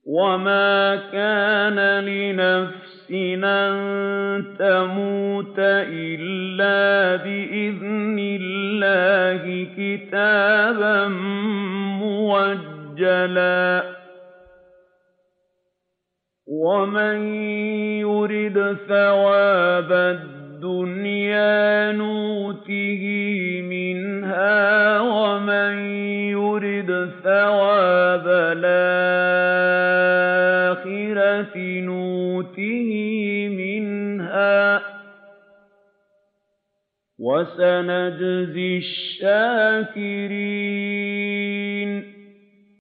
وَمَا كَانَ لِنَفْسٍ أَن تَمُوتَ إِلَّا بِإِذْنِ اللَّهِ كِتَابًا مُّؤَجَّلًا ۗ وَمَن يُرِدْ ثَوَابَ الدُّنْيَا نُؤْتِهِ مِنْهَا وَمَن يُرِدْ ثَوَابَ الْآخِرَةِ نُؤْتِهِ مِنْهَا ۚ وَسَنَجْزِي الشَّاكِرِينَ